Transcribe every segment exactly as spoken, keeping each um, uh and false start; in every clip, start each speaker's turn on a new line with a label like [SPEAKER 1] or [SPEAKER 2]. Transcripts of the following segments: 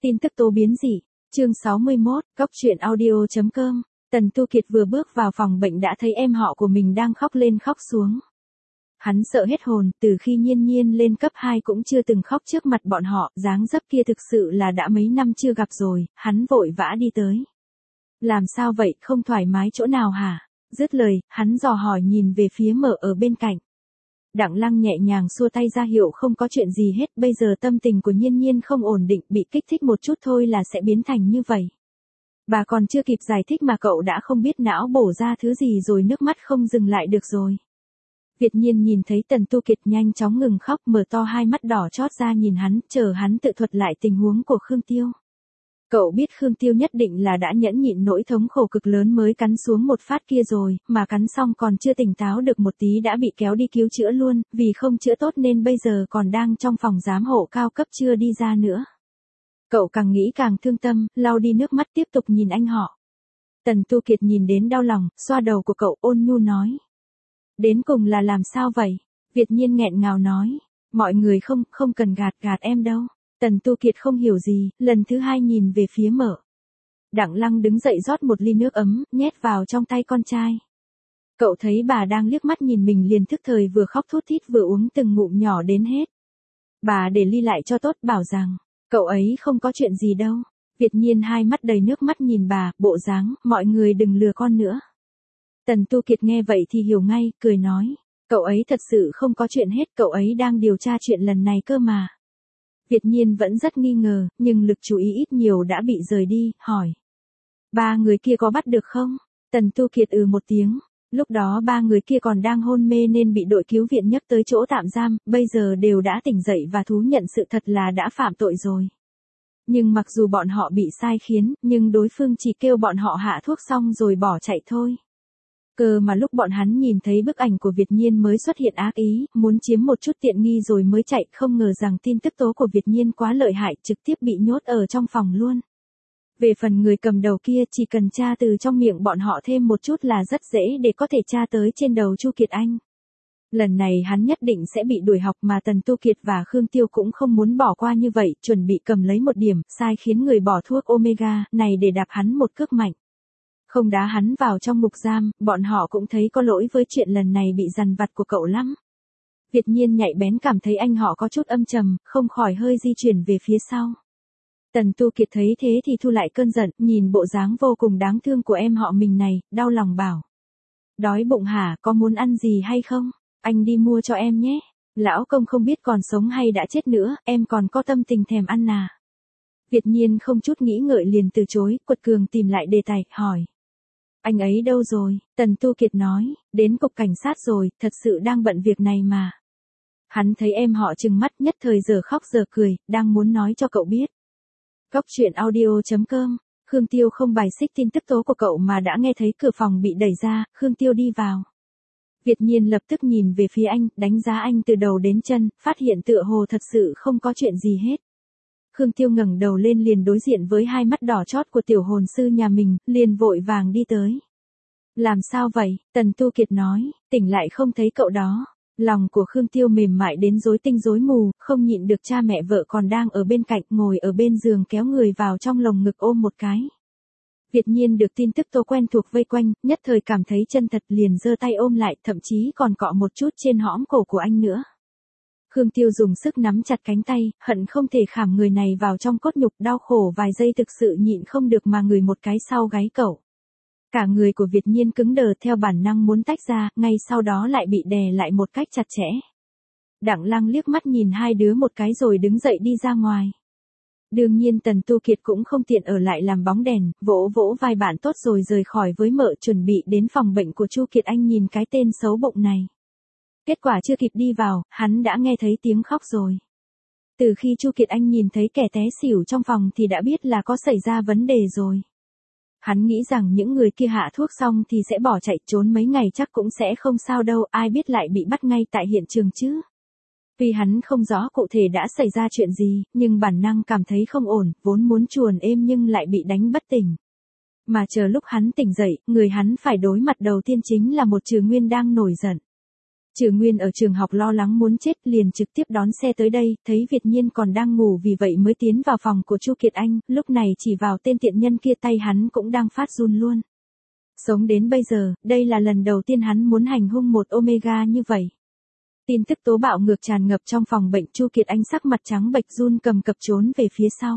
[SPEAKER 1] Tin tức tố biến dị, chương sáu mươi mốt, cốc truyện audio chấm com. Tần Tu Kiệt vừa bước vào phòng bệnh đã thấy em họ của mình đang khóc lên khóc xuống. Hắn sợ hết hồn, từ khi Nhiên Nhiên lên cấp hai cũng chưa từng khóc trước mặt bọn họ, dáng dấp kia thực sự là đã mấy năm chưa gặp rồi, hắn vội vã đi tới. Làm sao vậy, không thoải mái chỗ nào hả? Dứt lời, hắn dò hỏi nhìn về phía Mở ở bên cạnh. Đặng Lăng nhẹ nhàng xua tay ra hiệu không có chuyện gì hết, bây giờ tâm tình của Nhiên Nhiên không ổn định, bị kích thích một chút thôi là sẽ biến thành như vậy. Bà còn chưa kịp giải thích mà cậu đã không biết não bổ ra thứ gì rồi, nước mắt không dừng lại được rồi. Việt Nhiên nhìn thấy Tần Tu Kiệt nhanh chóng ngừng khóc, mở to hai mắt đỏ chót ra nhìn hắn, chờ hắn tự thuật lại tình huống của Khương Tiêu. Cậu biết Khương Tiêu nhất định là đã nhẫn nhịn nỗi thống khổ cực lớn mới cắn xuống một phát kia rồi, mà cắn xong còn chưa tỉnh táo được một tí đã bị kéo đi cứu chữa luôn, vì không chữa tốt nên bây giờ còn đang trong phòng giám hộ cao cấp chưa đi ra nữa. Cậu càng nghĩ càng thương tâm, lau đi nước mắt tiếp tục nhìn anh họ. Tần Tu Kiệt nhìn đến đau lòng, xoa đầu của cậu ôn nhu nói. Đến cùng là làm sao vậy? Việt Nhiên nghẹn ngào nói. Mọi người không, không cần gạt gạt em đâu. Tần Tu Kiệt không hiểu gì, lần thứ hai nhìn về phía Mở. Đặng Lăng đứng dậy rót một ly nước ấm, nhét vào trong tay con trai. Cậu thấy bà đang liếc mắt nhìn mình liền thức thời vừa khóc thút thít vừa uống từng ngụm nhỏ đến hết. Bà để ly lại cho tốt, bảo rằng, cậu ấy không có chuyện gì đâu. Việt Nhiên hai mắt đầy nước mắt nhìn bà, bộ dáng, mọi người đừng lừa con nữa. Tần Tu Kiệt nghe vậy thì hiểu ngay, cười nói, cậu ấy thật sự không có chuyện hết, cậu ấy đang điều tra chuyện lần này cơ mà. Việt Nhiên vẫn rất nghi ngờ, nhưng lực chú ý ít nhiều đã bị rời đi, hỏi. Ba người kia có bắt được không? Tần Tu Kiệt ừ một tiếng, lúc đó ba người kia còn đang hôn mê nên bị đội cứu viện nhấc tới chỗ tạm giam, bây giờ đều đã tỉnh dậy và thú nhận sự thật là đã phạm tội rồi. Nhưng mặc dù bọn họ bị sai khiến, nhưng đối phương chỉ kêu bọn họ hạ thuốc xong rồi bỏ chạy thôi. Cơ mà lúc bọn hắn nhìn thấy bức ảnh của Việt Nhiên mới xuất hiện ác ý, muốn chiếm một chút tiện nghi rồi mới chạy, không ngờ rằng tin tức tố của Việt Nhiên quá lợi hại, trực tiếp bị nhốt ở trong phòng luôn. Về phần người cầm đầu kia, chỉ cần tra từ trong miệng bọn họ thêm một chút là rất dễ để có thể tra tới trên đầu Chu Kiệt Anh. Lần này hắn nhất định sẽ bị đuổi học mà Tần Tu Kiệt và Khương Tiêu cũng không muốn bỏ qua như vậy, chuẩn bị cầm lấy một điểm, sai khiến người bỏ thuốc Omega này để đạp hắn một cước mạnh. Không đá hắn vào trong ngục giam, bọn họ cũng thấy có lỗi với chuyện lần này bị dằn vặt của cậu lắm. Việt Nhiên nhạy bén cảm thấy anh họ có chút âm trầm, không khỏi hơi di chuyển về phía sau. Tần Tu Kiệt thấy thế thì thu lại cơn giận, nhìn bộ dáng vô cùng đáng thương của em họ mình này, đau lòng bảo. Đói bụng hả, có muốn ăn gì hay không? Anh đi mua cho em nhé. Lão công không biết còn sống hay đã chết nữa, em còn có tâm tình thèm ăn à? Việt Nhiên không chút nghĩ ngợi liền từ chối, quật cường tìm lại đề tài, hỏi. Anh ấy đâu rồi? Tần Tu Kiệt nói, đến cục cảnh sát rồi, thật sự đang bận việc này mà. Hắn thấy em họ trừng mắt nhất thời giờ khóc giờ cười, đang muốn nói cho cậu biết. Cốc truyện audio chấm com, Khương Tiêu không bài xích tin tức tố của cậu mà đã nghe thấy cửa phòng bị đẩy ra, Khương Tiêu đi vào. Việt Nhiên lập tức nhìn về phía anh, đánh giá anh từ đầu đến chân, phát hiện tựa hồ thật sự không có chuyện gì hết. Khương Tiêu ngẩng đầu lên liền đối diện với hai mắt đỏ chót của tiểu hồn sư nhà mình, liền vội vàng đi tới. Làm sao vậy? Tần Tu Kiệt nói, tỉnh lại không thấy cậu đó. Lòng của Khương Tiêu mềm mại đến rối tinh rối mù, không nhịn được cha mẹ vợ còn đang ở bên cạnh ngồi ở bên giường kéo người vào trong lồng ngực ôm một cái. Việt Nhiên được tin tức tố quen thuộc vây quanh, nhất thời cảm thấy chân thật liền giơ tay ôm lại, thậm chí còn cọ một chút trên hõm cổ của anh nữa. Khương Tiêu dùng sức nắm chặt cánh tay, hận không thể khảm người này vào trong cốt nhục, đau khổ vài giây thực sự nhịn không được mà ngửi một cái sau gáy cậu. Cả người của Việt Nhiên cứng đờ theo bản năng muốn tách ra, ngay sau đó lại bị đè lại một cách chặt chẽ. Đặng Lăng liếc mắt nhìn hai đứa một cái rồi đứng dậy đi ra ngoài. Đương nhiên Tần Tu Kiệt cũng không tiện ở lại làm bóng đèn, vỗ vỗ vai bạn tốt rồi rời khỏi với Mợ chuẩn bị đến phòng bệnh của Chu Kiệt Anh nhìn cái tên xấu bụng này. Kết quả chưa kịp đi vào, hắn đã nghe thấy tiếng khóc rồi. Từ khi Chu Kiệt Anh nhìn thấy kẻ té xỉu trong phòng thì đã biết là có xảy ra vấn đề rồi. Hắn nghĩ rằng những người kia hạ thuốc xong thì sẽ bỏ chạy trốn mấy ngày chắc cũng sẽ không sao đâu, ai biết lại bị bắt ngay tại hiện trường chứ. Vì hắn không rõ cụ thể đã xảy ra chuyện gì, nhưng bản năng cảm thấy không ổn, vốn muốn chuồn êm nhưng lại bị đánh bất tỉnh. Mà chờ lúc hắn tỉnh dậy, người hắn phải đối mặt đầu tiên chính là một Trừ Nguyên đang nổi giận. Trừ Nguyên ở trường học lo lắng muốn chết liền trực tiếp đón xe tới đây, thấy Việt Nhiên còn đang ngủ vì vậy mới tiến vào phòng của Chu Kiệt Anh, lúc này chỉ vào tên tiện nhân kia tay hắn cũng đang phát run luôn. Sống đến bây giờ, đây là lần đầu tiên hắn muốn hành hung một Omega như vậy. Tin tức tố bạo ngược tràn ngập trong phòng bệnh, Chu Kiệt Anh sắc mặt trắng bệch run cầm cập trốn về phía sau.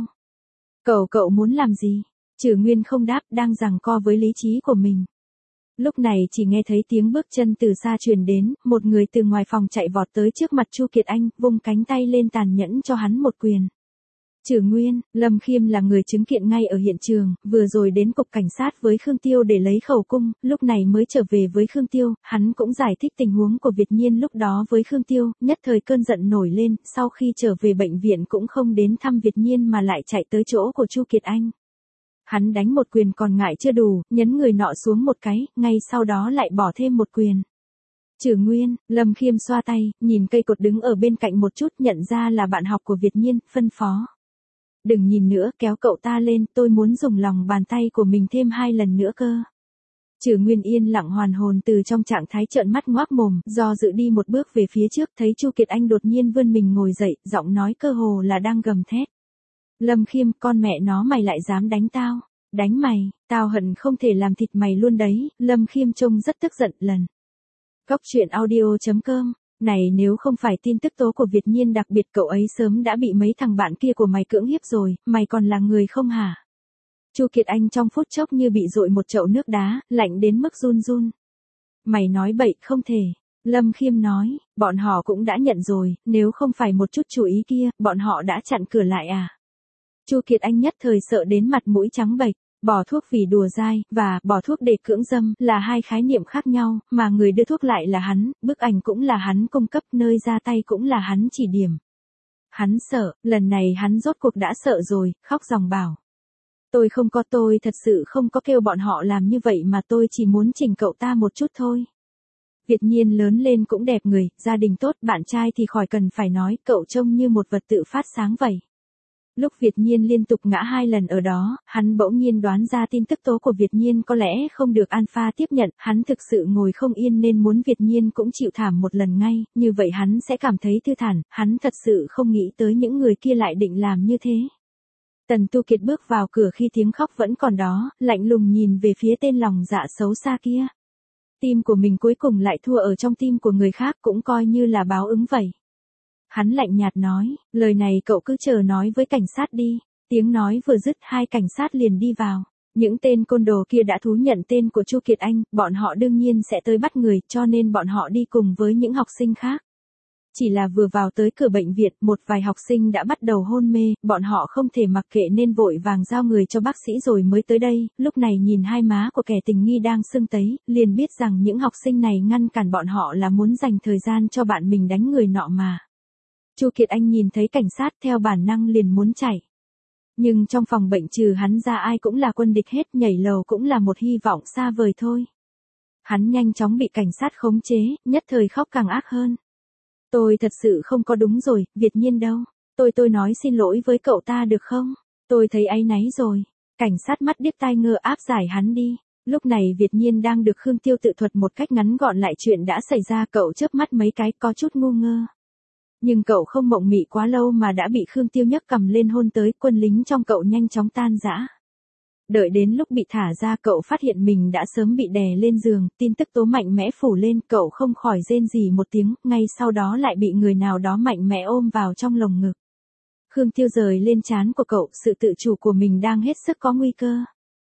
[SPEAKER 1] Cậu cậu muốn làm gì? Trừ Nguyên không đáp, đang giằng co với lý trí của mình. Lúc này chỉ nghe thấy tiếng bước chân từ xa truyền đến, một người từ ngoài phòng chạy vọt tới trước mặt Chu Kiệt Anh, vung cánh tay lên tàn nhẫn cho hắn một quyền. Trừ Nguyên, Lâm Khiêm là người chứng kiện ngay ở hiện trường, vừa rồi đến cục cảnh sát với Khương Tiêu để lấy khẩu cung, lúc này mới trở về với Khương Tiêu, hắn cũng giải thích tình huống của Việt Nhiên lúc đó với Khương Tiêu, nhất thời cơn giận nổi lên, sau khi trở về bệnh viện cũng không đến thăm Việt Nhiên mà lại chạy tới chỗ của Chu Kiệt Anh. Hắn đánh một quyền còn ngại chưa đủ, nhấn người nọ xuống một cái, ngay sau đó lại bỏ thêm một quyền. Trừ Nguyên, Lâm Khiêm xoa tay, nhìn cây cột đứng ở bên cạnh một chút, nhận ra là bạn học của Việt Nhiên, phân phó. Đừng nhìn nữa, kéo cậu ta lên, tôi muốn dùng lòng bàn tay của mình thêm hai lần nữa cơ. Trừ Nguyên yên lặng hoàn hồn từ trong trạng thái trợn mắt ngoác mồm, do dự đi một bước về phía trước, thấy Chu Kiệt Anh đột nhiên vươn mình ngồi dậy, giọng nói cơ hồ là đang gầm thét. Lâm Khiêm, con mẹ nó mày lại dám đánh tao, đánh mày, tao hận không thể làm thịt mày luôn đấy, Lâm Khiêm trông rất tức giận lần. Cóc truyện audio chấm com, này nếu không phải tin tức tố của Việt Nhiên đặc biệt cậu ấy sớm đã bị mấy thằng bạn kia của mày cưỡng hiếp rồi, mày còn là người không hả? Chu Kiệt Anh trong phút chốc như bị dội một chậu nước đá, lạnh đến mức run run. Mày nói bậy, không thể. Lâm Khiêm nói, bọn họ cũng đã nhận rồi, nếu không phải một chút chú ý kia, bọn họ đã chặn cửa lại à? Chu Kiệt Anh nhất thời sợ đến mặt mũi trắng bệch, bỏ thuốc vì đùa dai, và bỏ thuốc để cưỡng dâm là hai khái niệm khác nhau, mà người đưa thuốc lại là hắn, bức ảnh cũng là hắn cung cấp, nơi ra tay cũng là hắn chỉ điểm. Hắn sợ, lần này hắn rốt cuộc đã sợ rồi, khóc ròng bảo. Tôi không có tôi thật sự không có kêu bọn họ làm như vậy mà tôi chỉ muốn chỉnh cậu ta một chút thôi. Việt Nhiên lớn lên cũng đẹp người, gia đình tốt, bạn trai thì khỏi cần phải nói, cậu trông như một vật tự phát sáng vậy. Lúc Việt Nhiên liên tục ngã hai lần ở đó, hắn bỗng nhiên đoán ra tin tức tố của Việt Nhiên có lẽ không được Alpha tiếp nhận, hắn thực sự ngồi không yên nên muốn Việt Nhiên cũng chịu thảm một lần ngay, như vậy hắn sẽ cảm thấy thư thản, hắn thật sự không nghĩ tới những người kia lại định làm như thế. Tần Tu Kiệt bước vào cửa khi tiếng khóc vẫn còn đó, lạnh lùng nhìn về phía tên lòng dạ xấu xa kia. Tim của mình cuối cùng lại thua ở trong tim của người khác cũng coi như là báo ứng vậy. Hắn lạnh nhạt nói, lời này cậu cứ chờ nói với cảnh sát đi. Tiếng nói vừa dứt hai cảnh sát liền đi vào. Những tên côn đồ kia đã thú nhận tên của Chu Kiệt Anh, bọn họ đương nhiên sẽ tới bắt người, cho nên bọn họ đi cùng với những học sinh khác. Chỉ là vừa vào tới cửa bệnh viện, một vài học sinh đã bắt đầu hôn mê, bọn họ không thể mặc kệ nên vội vàng giao người cho bác sĩ rồi mới tới đây, lúc này nhìn hai má của kẻ tình nghi đang sưng tấy, liền biết rằng những học sinh này ngăn cản bọn họ là muốn dành thời gian cho bạn mình đánh người nọ mà. Chu Kiệt Anh nhìn thấy cảnh sát theo bản năng liền muốn chạy. Nhưng trong phòng bệnh trừ hắn ra ai cũng là quân địch hết, nhảy lầu cũng là một hy vọng xa vời thôi. Hắn nhanh chóng bị cảnh sát khống chế, nhất thời khóc càng ác hơn. Tôi thật sự không có đúng rồi, Việt Nhiên đâu. Tôi tôi nói xin lỗi với cậu ta được không? Tôi thấy áy náy rồi. Cảnh sát mắt điếc tai ngơ áp giải hắn đi. Lúc này Việt Nhiên đang được Khương Tiêu tự thuật một cách ngắn gọn lại chuyện đã xảy ra, cậu chớp mắt mấy cái có chút ngu ngơ. Nhưng cậu không mộng mị quá lâu mà đã bị Khương Tiêu nhấc cầm lên hôn tới, quân lính trong cậu nhanh chóng tan rã. Đợi đến lúc bị thả ra cậu phát hiện mình đã sớm bị đè lên giường, tin tức tố mạnh mẽ phủ lên, cậu không khỏi rên rỉ một tiếng, ngay sau đó lại bị người nào đó mạnh mẽ ôm vào trong lồng ngực. Khương Tiêu rời lên trán của cậu, sự tự chủ của mình đang hết sức có nguy cơ.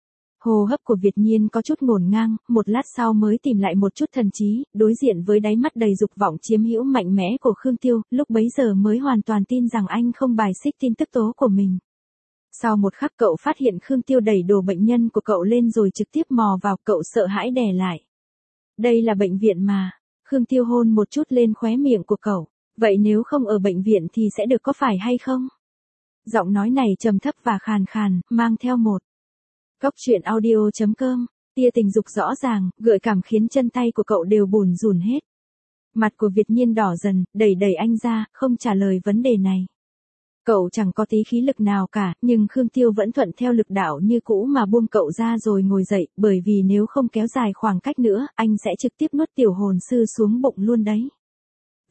[SPEAKER 1] Hô hấp của Việt Nhiên có chút ngổn ngang, một lát sau mới tìm lại một chút thần trí, đối diện với đáy mắt đầy dục vọng chiếm hữu mạnh mẽ của Khương Tiêu, lúc bấy giờ mới hoàn toàn tin rằng anh không bài xích tin tức tố của mình. Sau một khắc cậu phát hiện Khương Tiêu đẩy đồ bệnh nhân của cậu lên rồi trực tiếp mò vào, cậu sợ hãi đè lại. Đây là bệnh viện mà. Khương Tiêu hôn một chút lên khóe miệng của cậu. Vậy nếu không ở bệnh viện thì sẽ được có phải hay không? Giọng nói này trầm thấp và khàn khàn, mang theo một cóc truyện audio chấm com, tia tình dục rõ ràng, gợi cảm khiến chân tay của cậu đều bùn rùn hết. Mặt của Việt Nhiên đỏ dần, đẩy đẩy anh ra, không trả lời vấn đề này. Cậu chẳng có tí khí lực nào cả, nhưng Khương Tiêu vẫn thuận theo lực đạo như cũ mà buông cậu ra rồi ngồi dậy, bởi vì nếu không kéo dài khoảng cách nữa, anh sẽ trực tiếp nuốt tiểu hồn sư xuống bụng luôn đấy.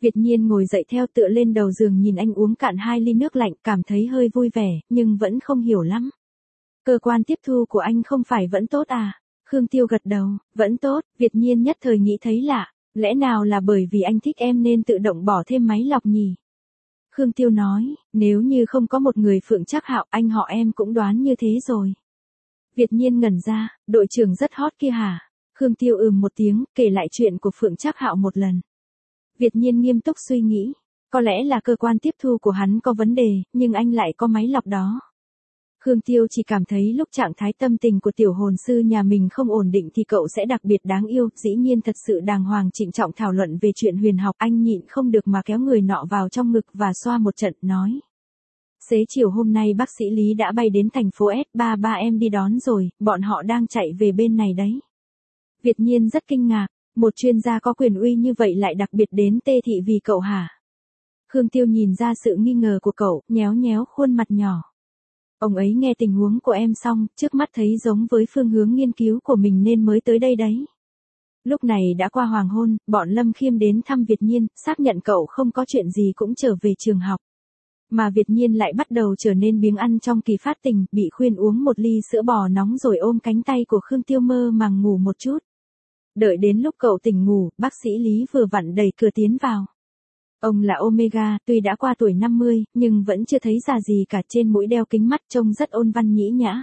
[SPEAKER 1] Việt Nhiên ngồi dậy theo tựa lên đầu giường nhìn anh uống cạn hai ly nước lạnh, cảm thấy hơi vui vẻ, nhưng vẫn không hiểu lắm. Cơ quan tiếp thu của anh không phải vẫn tốt à? Khương Tiêu gật đầu, vẫn tốt. Việt Nhiên nhất thời nghĩ thấy lạ, lẽ nào là bởi vì anh thích em nên tự động bỏ thêm máy lọc nhỉ? Khương Tiêu nói, nếu như không có một người Phượng Trác Hạo, anh họ em cũng đoán như thế rồi. Việt Nhiên ngẩn ra, đội trưởng rất hot kia hả? Khương Tiêu ừm một tiếng, kể lại chuyện của Phượng Trác Hạo một lần. Việt Nhiên nghiêm túc suy nghĩ, có lẽ là cơ quan tiếp thu của hắn có vấn đề, nhưng anh lại có máy lọc đó. Khương Tiêu chỉ cảm thấy lúc trạng thái tâm tình của tiểu hồn sư nhà mình không ổn định thì cậu sẽ đặc biệt đáng yêu, dĩ nhiên thật sự đàng hoàng trịnh trọng thảo luận về chuyện huyền học, anh nhịn không được mà kéo người nọ vào trong ngực và xoa một trận, nói. Xế chiều hôm nay bác sĩ Lý đã bay đến thành phố S ba ba em đi đón rồi, bọn họ đang chạy về bên này đấy. Việt Nhiên rất kinh ngạc, một chuyên gia có quyền uy như vậy lại đặc biệt đến Tê Thị vì cậu hả? Khương Tiêu nhìn ra sự nghi ngờ của cậu, nhéo nhéo khuôn mặt nhỏ. Ông ấy nghe tình huống của em xong, trước mắt thấy giống với phương hướng nghiên cứu của mình nên mới tới đây đấy. Lúc này đã qua hoàng hôn, bọn Lâm Khiêm đến thăm Việt Nhiên, xác nhận cậu không có chuyện gì cũng trở về trường học. Mà Việt Nhiên lại bắt đầu trở nên biếng ăn trong kỳ phát tình, bị khuyên uống một ly sữa bò nóng rồi ôm cánh tay của Khương Tiêu mơ màng ngủ một chút. Đợi đến lúc cậu tỉnh ngủ, bác sĩ Lý vừa vặn đẩy cửa tiến vào. Ông là Omega, tuy đã qua tuổi năm mươi, nhưng vẫn chưa thấy già gì cả, trên mũi đeo kính mắt trông rất ôn văn nhĩ nhã.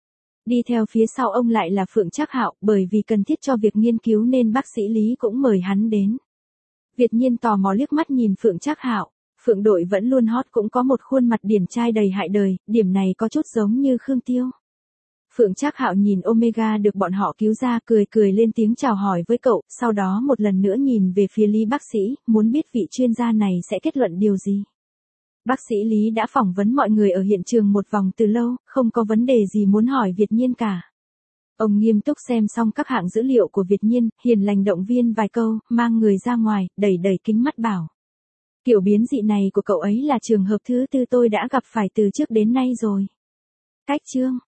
[SPEAKER 1] Đi theo phía sau ông lại là Phượng Trác Hạo, bởi vì cần thiết cho việc nghiên cứu nên bác sĩ Lý cũng mời hắn đến. Việt Nhiên tò mò liếc mắt nhìn Phượng Trác Hạo, Phượng đội vẫn luôn hot cũng có một khuôn mặt điển trai đầy hại đời, điểm này có chút giống như Khương Tiêu. Phượng Trác Hạo nhìn Omega được bọn họ cứu ra, cười cười lên tiếng chào hỏi với cậu, sau đó một lần nữa nhìn về phía Lý bác sĩ, muốn biết vị chuyên gia này sẽ kết luận điều gì. Bác sĩ Lý đã phỏng vấn mọi người ở hiện trường một vòng từ lâu, không có vấn đề gì muốn hỏi Việt Nhiên cả. Ông nghiêm túc xem xong các hạng dữ liệu của Việt Nhiên, hiền lành động viên vài câu, mang người ra ngoài, đẩy đẩy kính mắt bảo. Kiểu biến dị này của cậu ấy là trường hợp thứ tư tôi đã gặp phải từ trước đến nay rồi. Cách chương